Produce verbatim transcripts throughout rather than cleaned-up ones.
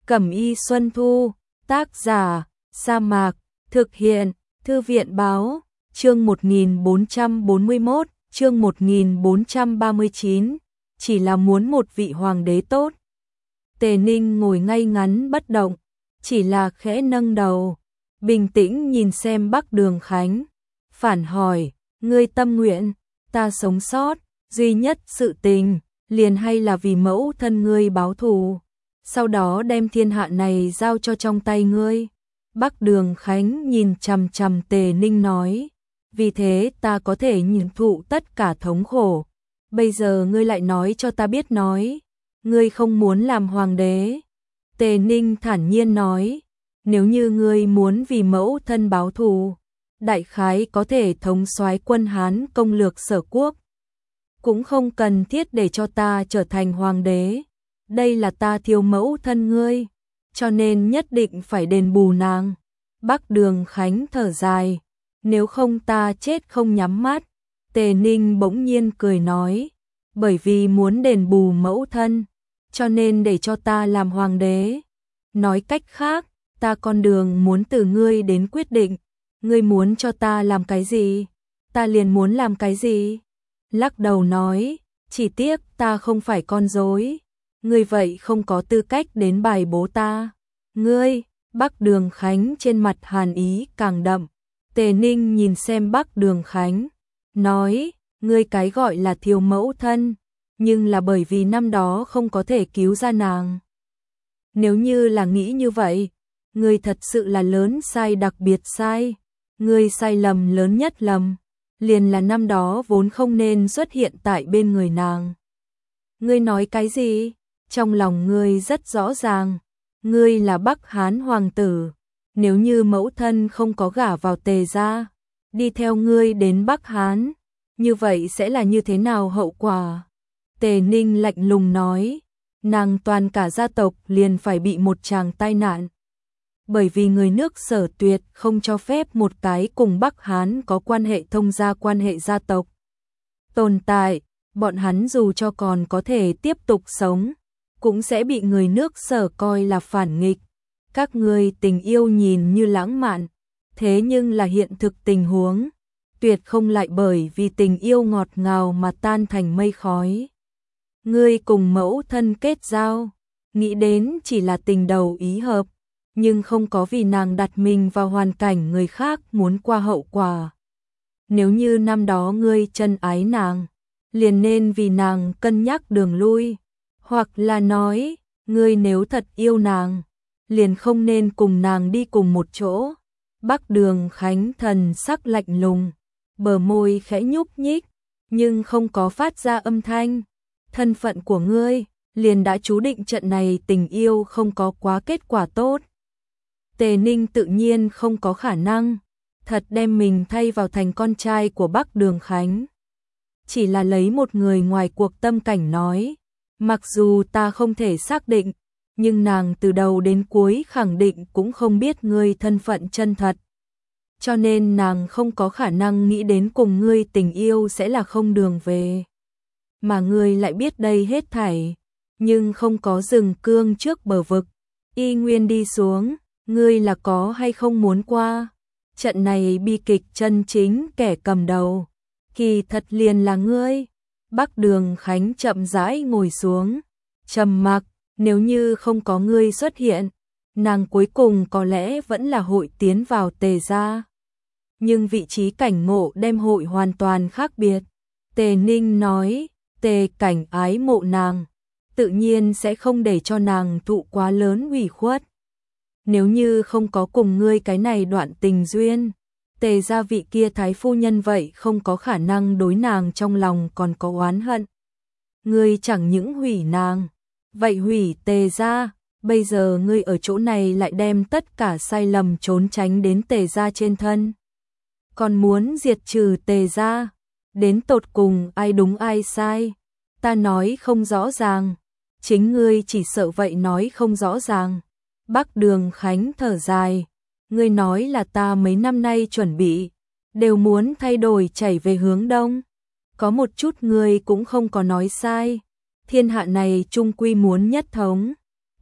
Cẩm Y Xuân Thu, tác giả, Sa Mạc, thực hiện, Thư viện báo, chương một nghìn bốn trăm bốn mươi mốt, chương một nghìn bốn trăm ba mươi chín, chỉ là muốn một vị hoàng đế tốt. Tề Ninh ngồi ngay ngắn bất động, chỉ là khẽ nâng đầu, bình tĩnh nhìn xem Bắc Đường Khánh, phản hỏi, ngươi tâm nguyện, ta sống sót, duy nhất sự tình, liền hay là vì mẫu thân ngươi báo thù, sau đó đem thiên hạ này giao cho trong tay ngươi. Bắc Đường Khánh nhìn chằm chằm Tề Ninh nói, vì thế ta có thể nhịn thụ tất cả thống khổ. Bây giờ ngươi lại nói cho ta biết nói, ngươi không muốn làm hoàng đế. Tề Ninh thản nhiên nói, nếu như ngươi muốn vì mẫu thân báo thù, đại khái có thể thống soái quân Hán công lược Sở Quốc. Cũng không cần thiết để cho ta trở thành hoàng đế. Đây là ta thiếu mẫu thân ngươi, cho nên nhất định phải đền bù nàng. Bắc Đường Khánh thở dài, nếu không ta chết không nhắm mắt. Tề Ninh bỗng nhiên cười nói, bởi vì muốn đền bù mẫu thân, cho nên để cho ta làm hoàng đế. Nói cách khác, ta con đường muốn từ ngươi đến quyết định, ngươi muốn cho ta làm cái gì, ta liền muốn làm cái gì. Lắc đầu nói, chỉ tiếc ta không phải con rối, ngươi vậy không có tư cách đến bài bố ta. Ngươi, Bắc Đường Khánh trên mặt hàn ý càng đậm. Tề Ninh nhìn xem Bắc Đường Khánh, nói, ngươi cái gọi là thiếu mẫu thân, nhưng là bởi vì năm đó không có thể cứu ra nàng. Nếu như là nghĩ như vậy, ngươi thật sự là lớn sai đặc biệt sai. Ngươi sai lầm lớn nhất lầm, liền là năm đó vốn không nên xuất hiện tại bên người nàng. Ngươi nói cái gì? Trong lòng ngươi rất rõ ràng, ngươi là Bắc Hán hoàng tử, nếu như mẫu thân không có gả vào Tề gia, đi theo ngươi đến Bắc Hán, như vậy sẽ là như thế nào hậu quả? Tề Ninh lạnh lùng nói, nàng toàn cả gia tộc liền phải bị một tràng tai nạn. Bởi vì người nước Sở tuyệt không cho phép một cái cùng Bắc Hán có quan hệ thông gia quan hệ gia tộc tồn tại, bọn hắn dù cho còn có thể tiếp tục sống, cũng sẽ bị người nước Sở coi là phản nghịch. Các ngươi tình yêu nhìn như lãng mạn, thế nhưng là hiện thực tình huống, tuyệt không lại bởi vì tình yêu ngọt ngào mà tan thành mây khói. Ngươi cùng mẫu thân kết giao, nghĩ đến chỉ là tình đầu ý hợp, nhưng không có vì nàng đặt mình vào hoàn cảnh người khác muốn qua hậu quả. Nếu như năm đó ngươi chân ái nàng, liền nên vì nàng cân nhắc đường lui, hoặc là nói, ngươi nếu thật yêu nàng, liền không nên cùng nàng đi cùng một chỗ. Bắc Đường Khánh thần sắc lạnh lùng, bờ môi khẽ nhúc nhích, nhưng không có phát ra âm thanh. Thân phận của ngươi, liền đã chú định trận này tình yêu không có quá kết quả tốt. Tề Ninh tự nhiên không có khả năng thật đem mình thay vào thành con trai của Bắc Đường Khánh. Chỉ là lấy một người ngoài cuộc tâm cảnh nói, mặc dù ta không thể xác định, nhưng nàng từ đầu đến cuối khẳng định cũng không biết ngươi thân phận chân thật. Cho nên nàng không có khả năng nghĩ đến cùng ngươi tình yêu sẽ là không đường về. Mà ngươi lại biết đây hết thảy, nhưng không có dừng cương trước bờ vực, y nguyên đi xuống. Ngươi là có hay không muốn qua? Trận này bi kịch chân chính kẻ cầm đầu, kỳ thật liền là ngươi. Bắc Đường Khánh chậm rãi ngồi xuống, trầm mặc, nếu như không có ngươi xuất hiện, nàng cuối cùng có lẽ vẫn là hội tiến vào Tề gia. Nhưng vị trí cảnh ngộ đem hội hoàn toàn khác biệt. Tề Ninh nói, Tề Cảnh ái mộ nàng, tự nhiên sẽ không để cho nàng thụ quá lớn ủy khuất. Nếu như không có cùng ngươi cái này đoạn tình duyên, Tề gia vị kia thái phu nhân vậy không có khả năng đối nàng trong lòng còn có oán hận. Ngươi chẳng những hủy nàng, vậy hủy Tề gia, bây giờ ngươi ở chỗ này lại đem tất cả sai lầm trốn tránh đến Tề gia trên thân. Còn muốn diệt trừ Tề gia, đến tột cùng ai đúng ai sai, ta nói không rõ ràng, chính ngươi chỉ sợ vậy nói không rõ ràng. Bắc Đường Khánh thở dài, ngươi nói là ta mấy năm nay chuẩn bị, đều muốn thay đổi chảy về hướng đông. Có một chút ngươi cũng không có nói sai, thiên hạ này chung quy muốn nhất thống,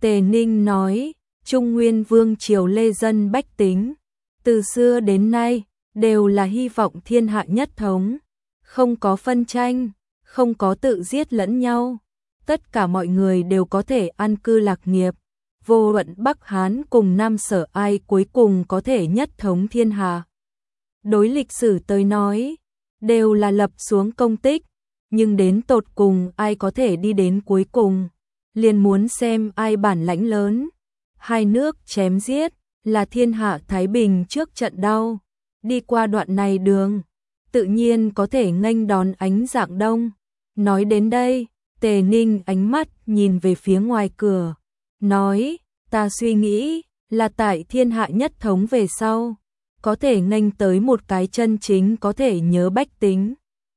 Tề Ninh nói, Trung Nguyên Vương triều lê dân bách tính, từ xưa đến nay, đều là hy vọng thiên hạ nhất thống, không có phân tranh, không có tự giết lẫn nhau, tất cả mọi người đều có thể an cư lạc nghiệp, vô luận Bắc Hán cùng Nam Sở ai cuối cùng có thể nhất thống thiên hạ. Đối lịch sử tới nói, đều là lập xuống công tích, nhưng đến tột cùng ai có thể đi đến cuối cùng, liền muốn xem ai bản lãnh lớn. Hai nước chém giết, là thiên hạ thái bình trước trận đau, đi qua đoạn này đường, tự nhiên có thể nghênh đón ánh rạng đông. Nói đến đây, Tề Ninh ánh mắt nhìn về phía ngoài cửa, nói, ta suy nghĩ, là tại thiên hạ nhất thống về sau, có thể nghênh tới một cái chân chính có thể nhớ bách tính.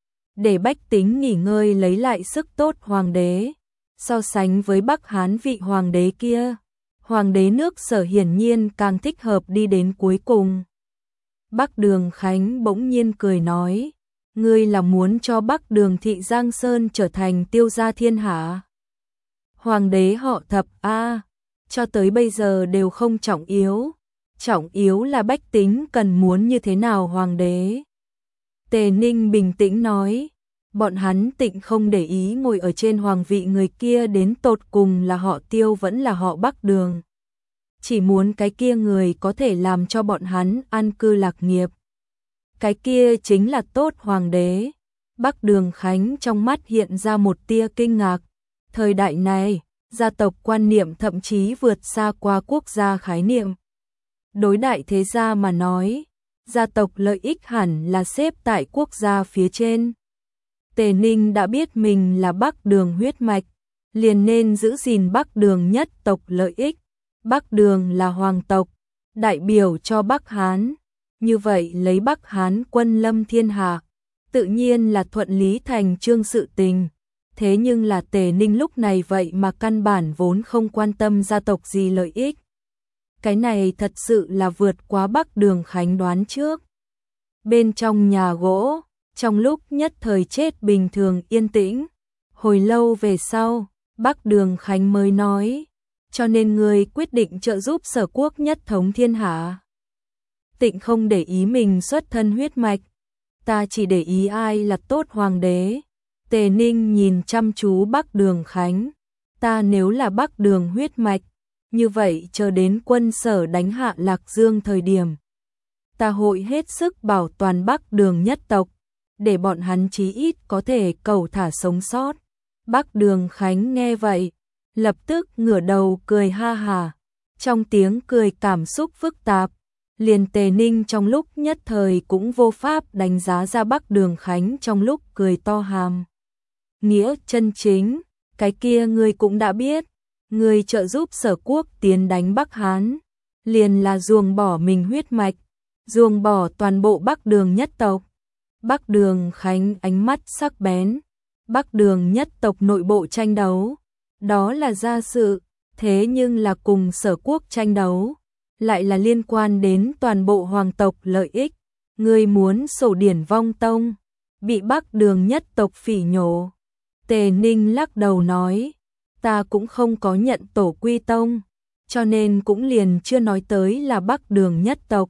Để bách tính nghỉ ngơi lấy lại sức tốt hoàng đế, so sánh với Bắc Hán vị hoàng đế kia, hoàng đế nước Sở hiển nhiên càng thích hợp đi đến cuối cùng. Bắc Đường Khánh bỗng nhiên cười nói, ngươi là muốn cho Bắc Đường thị Giang Sơn trở thành tiêu gia thiên hạ. Hoàng đế họ Thập a, cho tới bây giờ đều không trọng yếu, trọng yếu là bách tính cần muốn như thế nào hoàng đế. Tề Ninh bình tĩnh nói, bọn hắn tịnh không để ý ngồi ở trên hoàng vị người kia đến tột cùng là họ Tiêu vẫn là họ Bắc Đường. Chỉ muốn cái kia người có thể làm cho bọn hắn an cư lạc nghiệp. Cái kia chính là tốt hoàng đế. Bắc Đường Khánh trong mắt hiện ra một tia kinh ngạc. Thời đại này, gia tộc quan niệm thậm chí vượt xa qua quốc gia khái niệm. Đối đại thế gia mà nói, gia tộc lợi ích hẳn là xếp tại quốc gia phía trên. Tề Ninh đã biết mình là Bắc Đường huyết mạch, liền nên giữ gìn Bắc Đường nhất tộc lợi ích. Bắc Đường là hoàng tộc, đại biểu cho Bắc Hán. Như vậy lấy Bắc Hán quân lâm thiên hạ, tự nhiên là thuận lý thành chương sự tình. Thế nhưng là Tề Ninh lúc này vậy mà căn bản vốn không quan tâm gia tộc gì lợi ích. Cái này thật sự là vượt quá Bắc Đường Khánh đoán trước. Bên trong nhà gỗ, trong lúc nhất thời chết bình thường yên tĩnh, hồi lâu về sau, Bắc Đường Khánh mới nói, cho nên người quyết định trợ giúp Sở quốc nhất thống thiên hạ. Tịnh không để ý mình xuất thân huyết mạch, ta chỉ để ý ai là tốt hoàng đế. Tề Ninh nhìn chăm chú Bắc Đường Khánh, ta nếu là Bắc Đường huyết mạch, như vậy chờ đến quân Sở đánh hạ Lạc Dương thời điểm, ta hội hết sức bảo toàn Bắc Đường nhất tộc, để bọn hắn chí ít có thể cầu thả sống sót. Bắc Đường Khánh nghe vậy, lập tức ngửa đầu cười ha hà, trong tiếng cười cảm xúc phức tạp, liền Tề Ninh trong lúc nhất thời cũng vô pháp đánh giá ra Bắc Đường Khánh trong lúc cười to hàm. Nghĩa chân chính, cái kia ngươi cũng đã biết, ngươi trợ giúp Sở quốc tiến đánh Bắc Hán, liền là ruồng bỏ mình huyết mạch, ruồng bỏ toàn bộ Bắc Đường nhất tộc. Bắc Đường Khánh ánh mắt sắc bén, Bắc Đường nhất tộc nội bộ tranh đấu, đó là gia sự, thế nhưng là cùng Sở quốc tranh đấu, lại là liên quan đến toàn bộ hoàng tộc lợi ích. Ngươi muốn sổ điển vong tông, bị Bắc Đường nhất tộc phỉ nhổ. Tề Ninh lắc đầu nói, ta cũng không có nhận tổ quy tông, cho nên cũng liền chưa nói tới là Bắc Đường nhất tộc.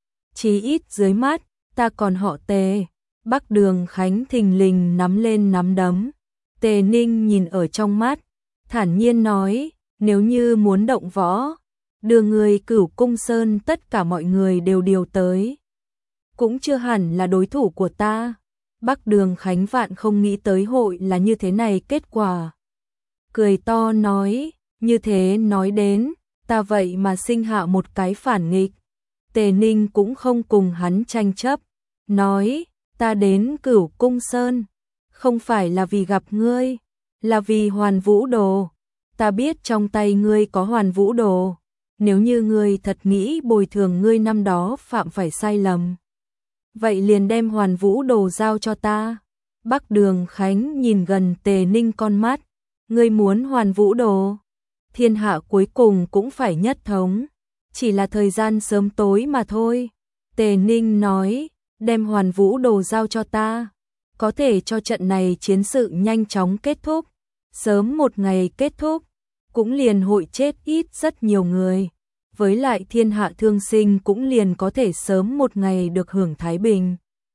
Chí ít dưới mắt, ta còn họ Tề. Bắc Đường Khánh thình lình nắm lên nắm đấm. Tề Ninh nhìn ở trong mắt, thản nhiên nói, nếu như muốn động võ, đưa người Cửu Cung Sơn tất cả mọi người đều điều tới, cũng chưa hẳn là đối thủ của ta. Bắc Đường Khánh vạn không nghĩ tới hội là như thế này kết quả. Cười to nói, như thế nói đến, ta vậy mà sinh hạ một cái phản nghịch. Tề Ninh cũng không cùng hắn tranh chấp, nói, ta đến Cửu Cung Sơn, không phải là vì gặp ngươi, là vì Hoàn Vũ Đồ. Ta biết trong tay ngươi có Hoàn Vũ Đồ, nếu như ngươi thật nghĩ bồi thường ngươi năm đó phạm phải sai lầm, vậy liền đem Hoàn Vũ Đồ giao cho ta. Bắc Đường Khánh nhìn gần Tề Ninh con mắt, ngươi muốn Hoàn Vũ Đồ, thiên hạ cuối cùng cũng phải nhất thống, chỉ là thời gian sớm tối mà thôi. Tề Ninh nói, đem Hoàn Vũ Đồ giao cho ta, có thể cho trận này chiến sự nhanh chóng kết thúc, sớm một ngày kết thúc, cũng liền hội chết ít rất nhiều người. Với lại thiên hạ thương sinh cũng liền có thể sớm một ngày được hưởng thái bình.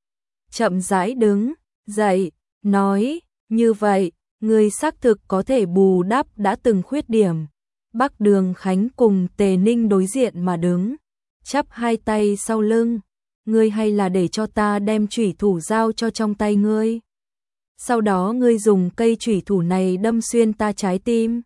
Chậm rãi đứng dậy, nói, như vậy, ngươi xác thực có thể bù đắp đã từng khuyết điểm. Bắc Đường Khánh cùng Tề Ninh đối diện mà đứng, chắp hai tay sau lưng, ngươi hay là để cho ta đem chủy thủ giao cho trong tay ngươi. Sau đó ngươi dùng cây chủy thủ này đâm xuyên ta trái tim.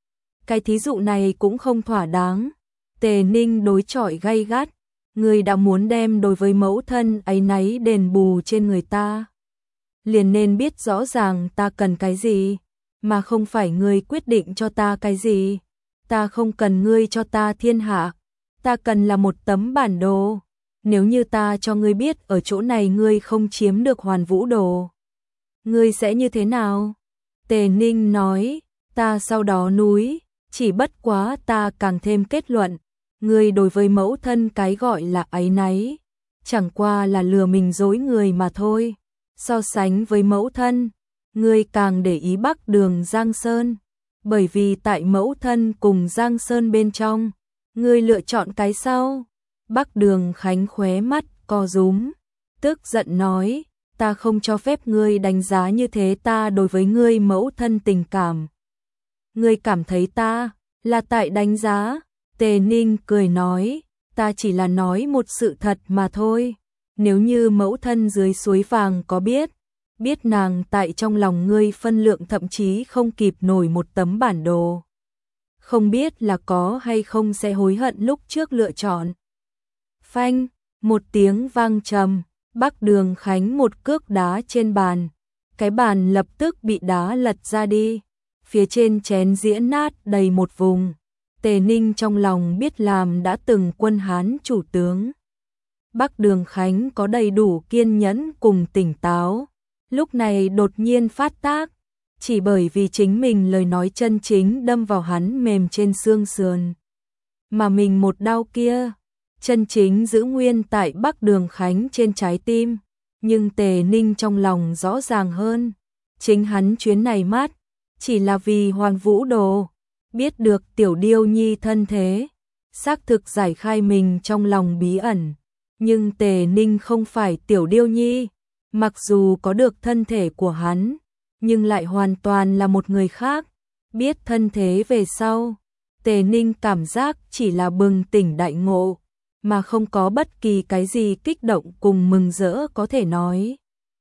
Cái thí dụ này cũng không thỏa đáng. Tề Ninh đối chọi gay gắt, ngươi đã muốn đem đối với mẫu thân áy náy đền bù trên người ta, liền nên biết rõ ràng ta cần cái gì, mà không phải ngươi quyết định cho ta cái gì. Ta không cần ngươi cho ta thiên hạ, ta cần là một tấm bản đồ. Nếu như ta cho ngươi biết ở chỗ này ngươi không chiếm được Hoàn Vũ Đồ, ngươi sẽ như thế nào? Tề Ninh nói, ta sau đó núi, chỉ bất quá ta càng thêm kết luận, ngươi đối với mẫu thân cái gọi là áy náy, chẳng qua là lừa mình dối người mà thôi. So sánh với mẫu thân, ngươi càng để ý Bắc Đường Giang Sơn, bởi vì tại mẫu thân cùng Giang Sơn bên trong, ngươi lựa chọn cái sau. Bắc Đường Khánh khóe mắt co rúm, tức giận nói, ta không cho phép ngươi đánh giá như thế ta đối với ngươi mẫu thân tình cảm. Ngươi cảm thấy ta là tại đánh giá? Tề Ninh cười nói, ta chỉ là nói một sự thật mà thôi. Nếu như mẫu thân dưới suối vàng có biết, biết nàng tại trong lòng ngươi phân lượng thậm chí không kịp nổi một tấm bản đồ, không biết là có hay không sẽ hối hận lúc trước lựa chọn. Phanh, một tiếng vang trầm, Bắc Đường Khánh một cước đá trên bàn, cái bàn lập tức bị đá lật ra đi, phía trên chén dĩa nát đầy một vùng. Tề Ninh trong lòng biết làm đã từng quân Hán chủ tướng, Bắc Đường Khánh có đầy đủ kiên nhẫn cùng tỉnh táo, lúc này đột nhiên phát tác, chỉ bởi vì chính mình lời nói chân chính đâm vào hắn mềm trên xương sườn, mà mình một đau kia chân chính giữ nguyên tại Bắc Đường Khánh trên trái tim. Nhưng Tề Ninh trong lòng rõ ràng hơn, chính hắn chuyến này mát chỉ là vì Hoàn Vũ Đồ. Biết được Tiểu Điêu Nhi thân thế, xác thực giải khai mình trong lòng bí ẩn. Nhưng Tề Ninh không phải Tiểu Điêu Nhi, mặc dù có được thân thể của hắn, nhưng lại hoàn toàn là một người khác. Biết thân thế về sau, Tề Ninh cảm giác chỉ là bừng tỉnh đại ngộ, mà không có bất kỳ cái gì kích động cùng mừng rỡ có thể nói.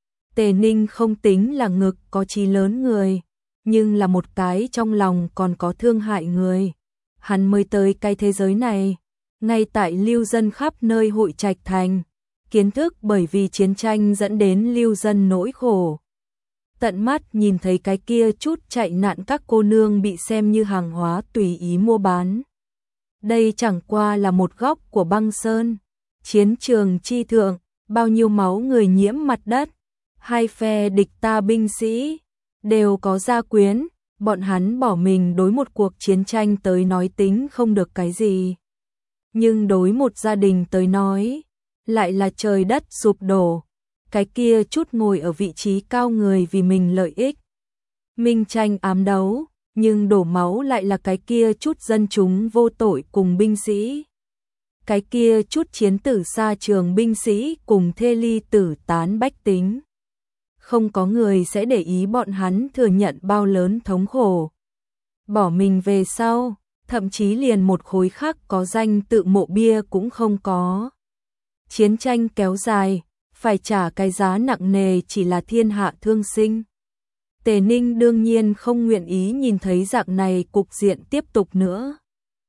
Tề Ninh không tính là ngực có chí lớn người, nhưng là một cái trong lòng còn có thương hại người. Hắn mới tới cái thế giới này, ngay tại lưu dân khắp nơi hội trạch thành, kiến thức bởi vì chiến tranh dẫn đến lưu dân nỗi khổ. Tận mắt nhìn thấy cái kia chút chạy nạn các cô nương bị xem như hàng hóa tùy ý mua bán. Đây chẳng qua là một góc của băng sơn. Chiến trường chi thượng, bao nhiêu máu người nhiễm mặt đất. Hai phe địch ta binh sĩ đều có gia quyến, bọn hắn bỏ mình đối một cuộc chiến tranh tới nói tính không được cái gì. Nhưng đối một gia đình tới nói, lại là trời đất sụp đổ. Cái kia chút ngồi ở vị trí cao người vì mình lợi ích, minh tranh ám đấu, nhưng đổ máu lại là cái kia chút dân chúng vô tội cùng binh sĩ. Cái kia chút chiến tử xa trường binh sĩ cùng thê ly tử tán bách tính. Không có người sẽ để ý bọn hắn thừa nhận bao lớn thống khổ. Bỏ mình về sau, thậm chí liền một khối khắc có danh tự mộ bia cũng không có. Chiến tranh kéo dài, phải trả cái giá nặng nề chỉ là thiên hạ thương sinh. Tề Ninh đương nhiên không nguyện ý nhìn thấy dạng này cục diện tiếp tục nữa.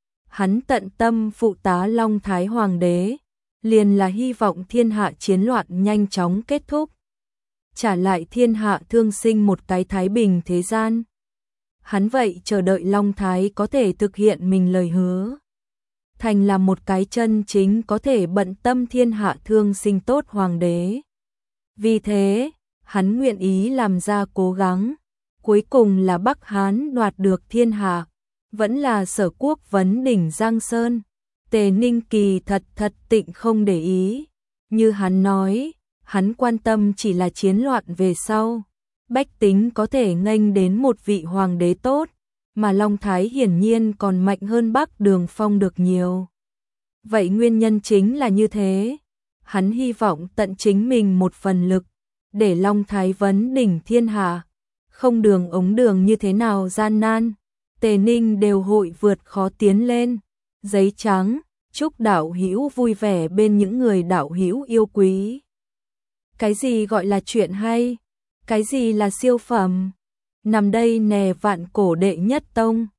Hắn tận tâm phụ tá Long Thái Hoàng đế, liền là hy vọng thiên hạ chiến loạn nhanh chóng kết thúc, trả lại thiên hạ thương sinh một cái thái bình thế gian. Hắn vậy chờ đợi Long Thái có thể thực hiện mình lời hứa, thành là một cái chân chính có thể bận tâm thiên hạ thương sinh tốt hoàng đế. Vì thế, hắn nguyện ý làm ra cố gắng, cuối cùng là Bắc Hán đoạt được thiên hạ, vẫn là Sở Quốc vấn đỉnh Giang Sơn. Tề Ninh kỳ thật thật tịnh không để ý, như hắn nói, hắn quan tâm chỉ là chiến loạn về sau, bách tính có thể nghênh đến một vị hoàng đế tốt, mà Long Thái hiển nhiên còn mạnh hơn Bắc Đường Phong được nhiều. Vậy nguyên nhân chính là như thế. Hắn hy vọng tận chính mình một phần lực, để Long Thái vấn đỉnh thiên hạ. Không đường ống đường như thế nào gian nan, Tề Ninh đều hội vượt khó tiến lên. Giấy trắng, chúc đạo hữu vui vẻ bên những người đạo hữu yêu quý. Cái gì gọi là chuyện hay? Cái gì là siêu phẩm? Nằm đây nè vạn cổ đệ nhất tông.